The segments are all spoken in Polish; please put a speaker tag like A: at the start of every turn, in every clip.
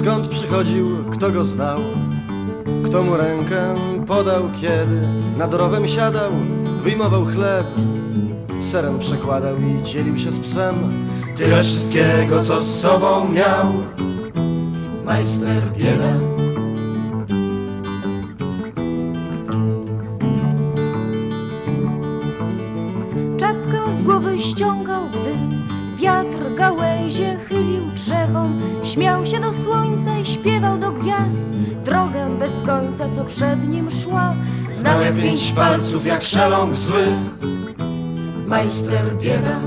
A: skąd przychodził, kto go znał, kto mu rękę podał, kiedy nad rowem siadał, wyjmował chleb, serem przekładał i dzielił się z psem. Tyle wszystkiego, co z sobą miał majster bieda.
B: Czapkę z głowy ściągał, gdy wiatr gałęzie chylił drzewom. Śmiał się do słońca i śpiewał do gwiazd drogę bez końca, co przed nim szła.
A: Znał jak 5 palców, jak szeląg zły majster bieda.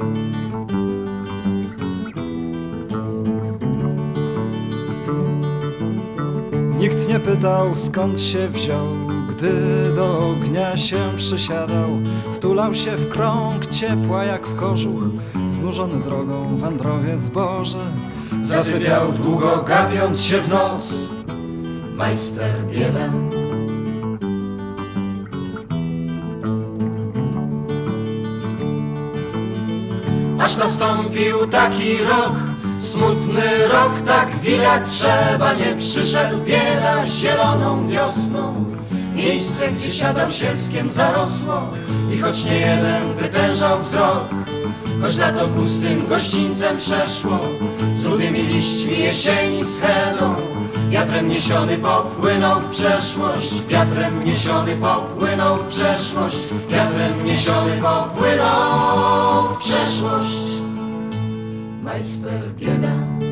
C: Nikt nie pytał, skąd się wziął, gdy do ognia się przysiadał. Wtulał się w krąg ciepła jak w kożuch, znużony drogą wędrowiec Boży.
A: Zasypiał długo, gapiąc się w noc majster bieda. Aż nastąpił taki rok, smutny rok, tak widać trzeba, nie przyszedł bieda zieloną wiosną. Miejsce, gdzie siadał sielskiem, zarosło i choć nie jeden wytężał wzrok, choć lato pustym gościńcem przeszło, z rudymi liśćmi jesieni schedą, wiatrem niesiony popłynął w przeszłość, wiatrem niesiony popłynął w przeszłość, wiatrem niesiony popłynął w przeszłość majster bieda.